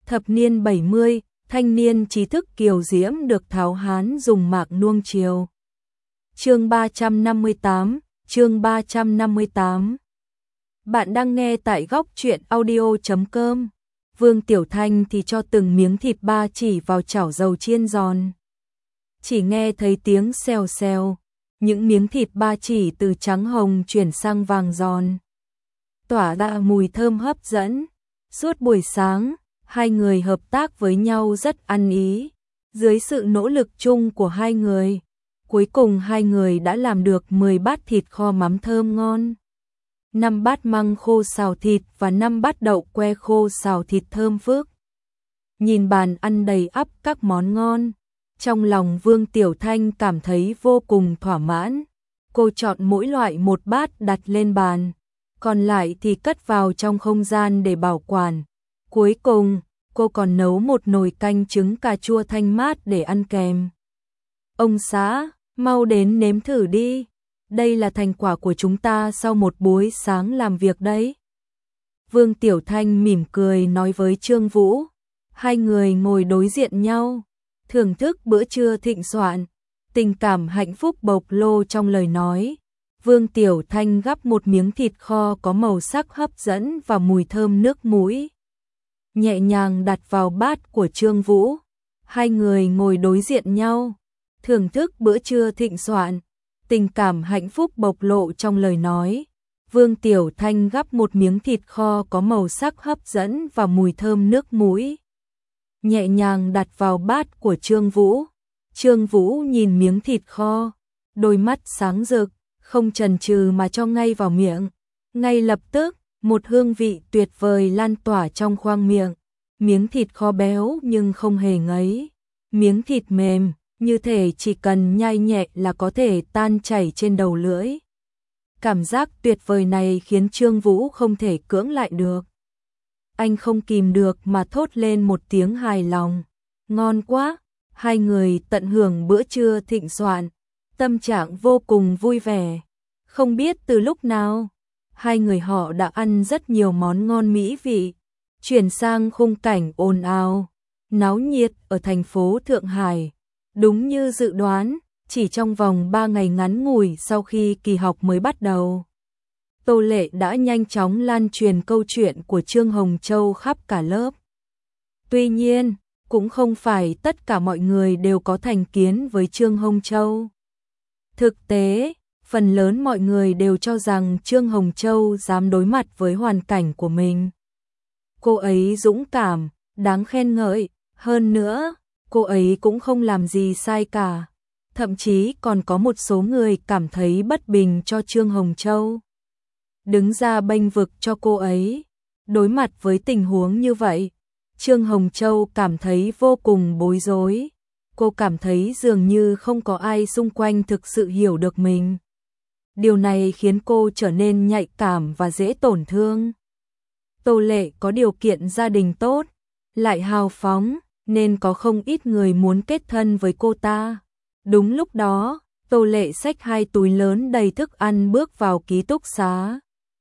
Thập niên 70, thanh niên trí thức kiều diễm được tháo hán dùng mạc nuông chiều. Chương 358. Bạn đang nghe tại góc truyện audio.com. Vương Tiểu Thanh thì cho từng miếng thịt ba chỉ vào chảo dầu chiên giòn. Chỉ nghe thấy tiếng xèo xèo, những miếng thịt ba chỉ từ trắng hồng chuyển sang vàng giòn, tỏa ra mùi thơm hấp dẫn. Suốt buổi sáng, hai người hợp tác với nhau rất ăn ý. Dưới sự nỗ lực chung của hai người, cuối cùng hai người đã làm được 10 bát thịt kho mắm thơm ngon, 5 bát măng khô xào thịt và 5 bát đậu que khô xào thịt thơm phức. Nhìn bàn ăn đầy ắp các món ngon, trong lòng Vương Tiểu Thanh cảm thấy vô cùng thỏa mãn. Cô chọn mỗi loại một bát đặt lên bàn, còn lại thì cất vào trong không gian để bảo quản. Cuối cùng, cô còn nấu một nồi canh trứng cà chua thanh mát để ăn kèm. Ông xã, mau đến nếm thử đi. Đây là thành quả của chúng ta sau một buổi sáng làm việc đấy. Vương Tiểu Thanh mỉm cười nói với Trương Vũ. Hai người ngồi đối diện nhau, thưởng thức bữa trưa thịnh soạn. Tình cảm hạnh phúc bộc lộ trong lời nói. Vương Tiểu Thanh gắp một miếng thịt kho có màu sắc hấp dẫn và mùi thơm nước mũi, nhẹ nhàng đặt vào bát của Trương Vũ. Hai người ngồi đối diện nhau, thưởng thức bữa trưa thịnh soạn. Tình cảm hạnh phúc bộc lộ trong lời nói. Vương Tiểu Thanh gắp một miếng thịt kho có màu sắc hấp dẫn và mùi thơm nước mũi, nhẹ nhàng đặt vào bát của Trương Vũ. Trương Vũ nhìn miếng thịt kho, đôi mắt sáng rực, không chần chừ mà cho ngay vào miệng. Ngay lập tức, một hương vị tuyệt vời lan tỏa trong khoang miệng. Miếng thịt kho béo nhưng không hề ngấy. Miếng thịt mềm, như thể chỉ cần nhai nhẹ là có thể tan chảy trên đầu lưỡi. Cảm giác tuyệt vời này khiến Trương Vũ không thể cưỡng lại được. Anh không kìm được mà thốt lên một tiếng hài lòng. Ngon quá! Hai người tận hưởng bữa trưa thịnh soạn, tâm trạng vô cùng vui vẻ. Không biết từ lúc nào, hai người họ đã ăn rất nhiều món ngon mỹ vị. Chuyển sang khung cảnh ồn ào, náo nhiệt ở thành phố Thượng Hải. Đúng như dự đoán, chỉ trong vòng 3 ngày ngắn ngủi sau khi kỳ học mới bắt đầu, Tô Lệ đã nhanh chóng lan truyền câu chuyện của Trương Hồng Châu khắp cả lớp. Tuy nhiên, cũng không phải tất cả mọi người đều có thành kiến với Trương Hồng Châu. Thực tế, phần lớn mọi người đều cho rằng Trương Hồng Châu dám đối mặt với hoàn cảnh của mình. Cô ấy dũng cảm, đáng khen ngợi, hơn nữa, cô ấy cũng không làm gì sai cả. Thậm chí còn có một số người cảm thấy bất bình cho Trương Hồng Châu, đứng ra bênh vực cho cô ấy. Đối mặt với tình huống như vậy, Trương Hồng Châu cảm thấy vô cùng bối rối. Cô cảm thấy dường như không có ai xung quanh thực sự hiểu được mình. Điều này khiến cô trở nên nhạy cảm và dễ tổn thương. Tô Lệ có điều kiện gia đình tốt, lại hào phóng, nên có không ít người muốn kết thân với cô ta. Đúng lúc đó, Tô Lệ xách 2 túi lớn đầy thức ăn bước vào ký túc xá.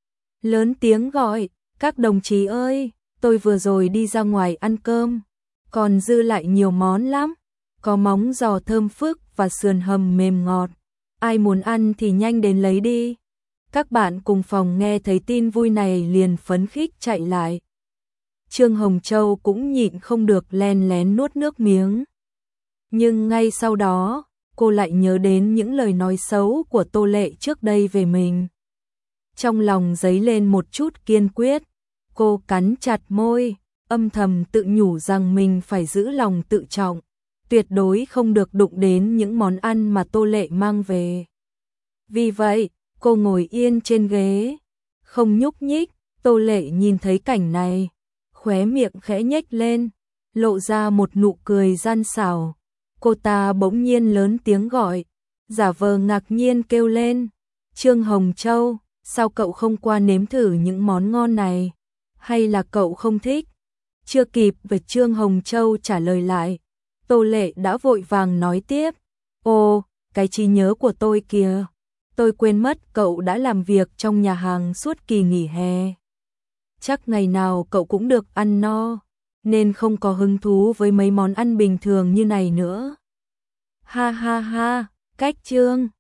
Lớn tiếng gọi, các đồng chí ơi, tôi vừa rồi đi ra ngoài ăn cơm, còn dư lại nhiều món lắm, có móng giò thơm phức và sườn hầm mềm ngọt. Ai muốn ăn thì nhanh đến lấy đi. Các bạn cùng phòng nghe thấy tin vui này liền phấn khích chạy lại. Trương Hồng Châu cũng nhịn không được len lén nuốt nước miếng. Nhưng ngay sau đó, cô lại nhớ đến những lời nói xấu của Tô Lệ trước đây về mình. Trong lòng dấy lên một chút kiên quyết, cô cắn chặt môi, âm thầm tự nhủ rằng mình phải giữ lòng tự trọng, tuyệt đối không được đụng đến những món ăn mà Tô Lệ mang về. Vì vậy, cô ngồi yên trên ghế, không nhúc nhích. Tô Lệ nhìn thấy cảnh này, khóe miệng khẽ nhếch lên, lộ ra một nụ cười gian xảo. Cô ta bỗng nhiên lớn tiếng gọi, giả vờ ngạc nhiên kêu lên, Trương Hồng Châu, sao cậu không qua nếm thử những món ngon này? Hay là cậu không thích? Chưa kịp về Trương Hồng Châu trả lời lại, Tô Lệ đã vội vàng nói tiếp, ồ, cái trí nhớ của tôi kìa, tôi quên mất cậu đã làm việc trong nhà hàng suốt kỳ nghỉ hè. Chắc ngày nào cậu cũng được ăn no. nên không có hứng thú với mấy món ăn bình thường như này nữa. Ha ha ha, cách chương